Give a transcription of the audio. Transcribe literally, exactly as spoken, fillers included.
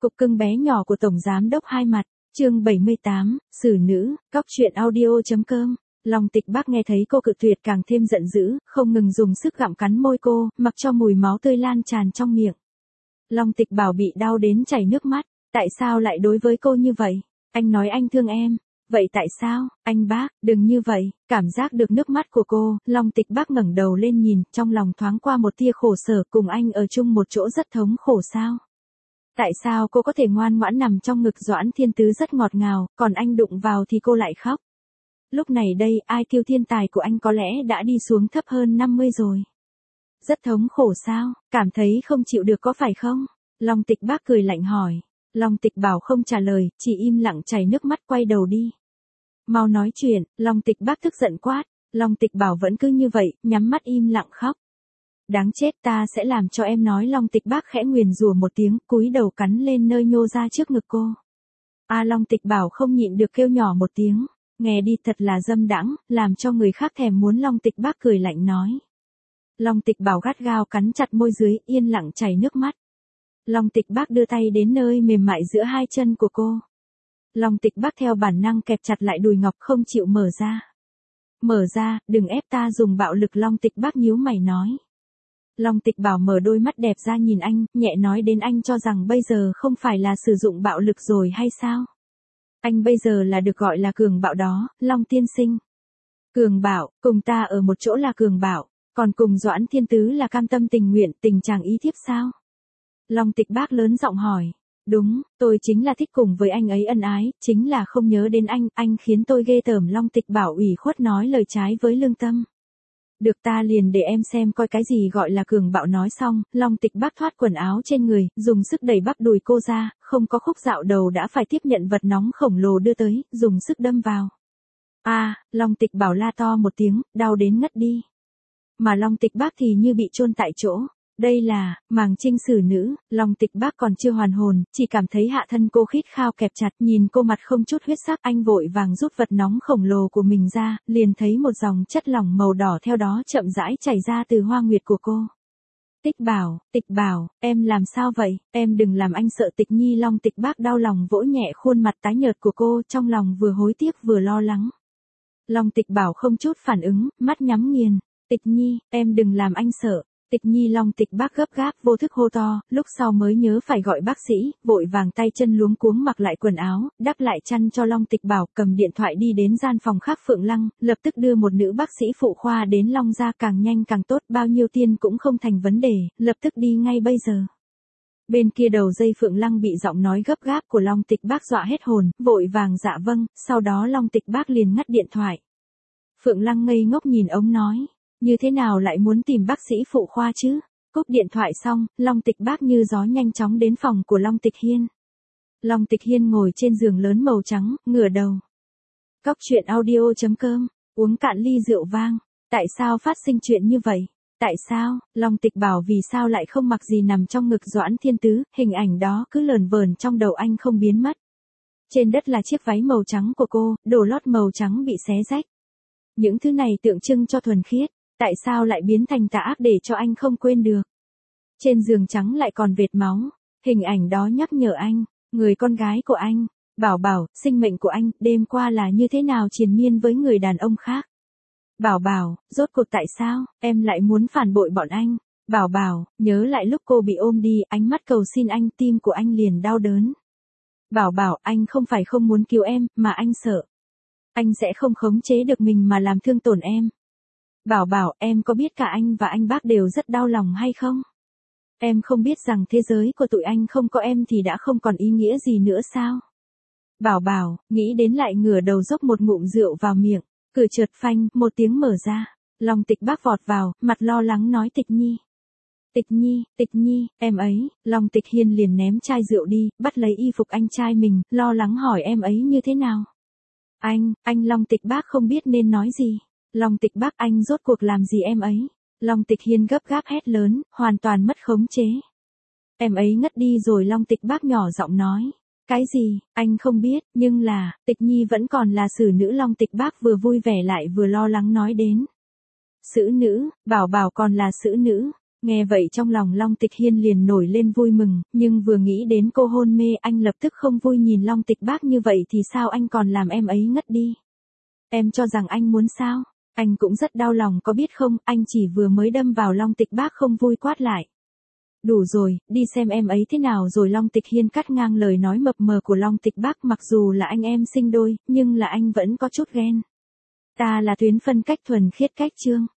Cục cưng bé nhỏ của Tổng Giám đốc Hai Mặt, chương bảy mươi tám, xử nữ, cóc truyện audio.com. Long Tịch Bác nghe thấy cô cự tuyệt càng thêm giận dữ, không ngừng dùng sức gặm cắn môi cô, mặc cho mùi máu tươi lan tràn trong miệng. Long Tịch Bảo bị đau đến chảy nước mắt, tại sao lại đối với cô như vậy? Anh nói anh thương em, vậy tại sao? Anh Bác, đừng như vậy. Cảm giác được nước mắt của cô, Long Tịch Bác ngẩng đầu lên nhìn, trong lòng thoáng qua một tia khổ sở, cùng anh ở chung một chỗ rất thống khổ sao? Tại sao cô có thể ngoan ngoãn nằm trong ngực Doãn Thiên Tứ rất ngọt ngào, còn anh đụng vào thì cô lại khóc? Lúc này đây, i kiu thiên tài của anh có lẽ đã đi xuống thấp hơn năm mươi rồi. Rất thống khổ sao? Cảm thấy không chịu được có phải không? Long Tịch Bác cười lạnh hỏi. Long Tịch Bảo không trả lời, chỉ im lặng chảy nước mắt quay đầu đi. Mau nói chuyện, Long Tịch Bác tức giận quát. Long Tịch Bảo vẫn cứ như vậy, nhắm mắt im lặng khóc. Đáng chết, ta sẽ làm cho em nói. Long Tịch Bác khẽ nguyền rủa một tiếng, cúi đầu cắn lên nơi nhô ra trước ngực cô. A à, Long Tịch Bảo không nhịn được kêu nhỏ một tiếng, nghe đi thật là dâm đãng, làm cho người khác thèm muốn. Long Tịch Bác cười lạnh nói. Long Tịch Bảo gắt gao cắn chặt môi dưới, yên lặng chảy nước mắt. Long Tịch Bác đưa tay đến nơi mềm mại giữa hai chân của cô. Long Tịch Bác theo bản năng kẹp chặt lại đùi ngọc không chịu mở ra. Mở ra, đừng ép ta dùng bạo lực. Long Tịch Bác nhíu mày nói. Long Tịch Bảo mở đôi mắt đẹp ra nhìn anh, nhẹ nói đến anh cho rằng bây giờ không phải là sử dụng bạo lực rồi hay sao? Anh bây giờ là được gọi là cường bạo đó, Long tiên sinh. Cường bạo, cùng ta ở một chỗ là cường bạo, còn cùng Doãn Thiên Tứ là cam tâm tình nguyện, tình chàng ý thiếp sao? Long Tịch Bác lớn giọng hỏi. Đúng, tôi chính là thích cùng với anh ấy ân ái, chính là không nhớ đến anh, anh khiến tôi ghê tởm. Long Tịch Bảo ủy khuất nói lời trái với lương tâm. Được, ta liền để em xem coi cái gì gọi là cường bạo. Nói xong, Long Tịch Bác thoát quần áo trên người, dùng sức đẩy bắp đùi cô ra, không có khúc dạo đầu đã phải tiếp nhận vật nóng khổng lồ đưa tới, dùng sức đâm vào. A, à, Long Tịch Bảo la to một tiếng, đau đến ngất đi. Mà Long Tịch Bác thì như bị chôn tại chỗ. Đây là màng trinh xử nữ. Long Tịch Bác còn chưa hoàn hồn, chỉ cảm thấy hạ thân cô khít khao kẹp chặt, nhìn cô mặt không chút huyết sắc, anh vội vàng rút vật nóng khổng lồ của mình ra, liền thấy một dòng chất lỏng màu đỏ theo đó chậm rãi chảy ra từ hoa nguyệt của cô. Tịch Bảo, Tịch Bảo, em làm sao vậy? Em đừng làm anh sợ. Tịch Nhi. Long Tịch Bác đau lòng vỗ nhẹ khuôn mặt tái nhợt của cô, trong lòng vừa hối tiếc vừa lo lắng. Long Tịch Bảo không chút phản ứng, mắt nhắm nghiền. Tịch Nhi, em đừng làm anh sợ. Tịch Nhi. Long Tịch Bác gấp gáp vô thức hô to, lúc sau mới nhớ phải gọi bác sĩ, vội vàng tay chân luống cuống mặc lại quần áo, đắp lại chăn cho Long Tịch Bảo, cầm điện thoại đi đến gian phòng khác Phượng Lăng, lập tức đưa một nữ bác sĩ phụ khoa đến Long gia, càng nhanh càng tốt, bao nhiêu tiền cũng không thành vấn đề, lập tức đi ngay bây giờ. Bên kia đầu dây Phượng Lăng bị giọng nói gấp gáp của Long Tịch Bác dọa hết hồn, vội vàng dạ vâng, sau đó Long Tịch Bác liền ngắt điện thoại. Phượng Lăng ngây ngốc nhìn ống nói. Như thế nào lại muốn tìm bác sĩ phụ khoa chứ? Cúp điện thoại xong, Long Tịch Bác như gió nhanh chóng đến phòng của Long Tịch Hiên. Long Tịch Hiên ngồi trên giường lớn màu trắng, ngửa đầu. Cóc truyện audio.com, uống cạn ly rượu vang. Tại sao phát sinh chuyện như vậy? Tại sao? Long Tịch Bảo vì sao lại không mặc gì nằm trong ngực Doãn Thiên Tứ, hình ảnh đó cứ lờn vờn trong đầu anh không biến mất. Trên đất là chiếc váy màu trắng của cô, đồ lót màu trắng bị xé rách. Những thứ này tượng trưng cho thuần khiết. Tại sao lại biến thành tà ác để cho anh không quên được? Trên giường trắng lại còn vệt máu. Hình ảnh đó nhắc nhở anh, người con gái của anh, Bảo Bảo, sinh mệnh của anh, đêm qua là như thế nào triền miên với người đàn ông khác. Bảo Bảo, rốt cuộc tại sao, em lại muốn phản bội bọn anh? Bảo Bảo, nhớ lại lúc cô bị ôm đi, ánh mắt cầu xin anh, tim của anh liền đau đớn. Bảo Bảo, anh không phải không muốn cứu em, mà anh sợ. Anh sẽ không khống chế được mình mà làm thương tổn em. Bảo Bảo, em có biết cả anh và anh Bác đều rất đau lòng hay không? Em không biết rằng thế giới của tụi anh không có em thì đã không còn ý nghĩa gì nữa sao? Bảo Bảo, nghĩ đến lại ngửa đầu dốc một ngụm rượu vào miệng, cửa chợt phanh, một tiếng mở ra. Long Tịch Bác vọt vào, mặt lo lắng nói. Tịch Nhi. Tịch Nhi, Tịch Nhi, em ấy. Long Tịch Hiên liền ném chai rượu đi, bắt lấy y phục anh trai mình, lo lắng hỏi em ấy như thế nào? Anh, anh. Long Tịch Bác không biết nên nói gì. Long Tịch Bác, anh rốt cuộc làm gì em ấy? Long Tịch Hiên gấp gáp hét lớn, hoàn toàn mất khống chế. Em ấy ngất đi rồi. Long Tịch Bác nhỏ giọng nói. Cái gì? Anh không biết, nhưng là, Tịch Nhi vẫn còn là xử nữ. Long Tịch Bác vừa vui vẻ lại vừa lo lắng nói đến. Xử nữ, Bảo Bảo còn là xử nữ. Nghe vậy trong lòng Long Tịch Hiên liền nổi lên vui mừng, nhưng vừa nghĩ đến cô hôn mê anh lập tức không vui nhìn Long Tịch Bác như vậy thì sao anh còn làm em ấy ngất đi. Em cho rằng anh muốn sao? Anh cũng rất đau lòng có biết không, anh chỉ vừa mới đâm vào Long Tịch Bác không vui quát lại. Đủ rồi, đi xem em ấy thế nào rồi. Long Tịch Hiên cắt ngang lời nói mập mờ của Long Tịch Bác, mặc dù là anh em sinh đôi, nhưng là anh vẫn có chút ghen. Ta là tuyến phân cách thuần khiết cách Trương.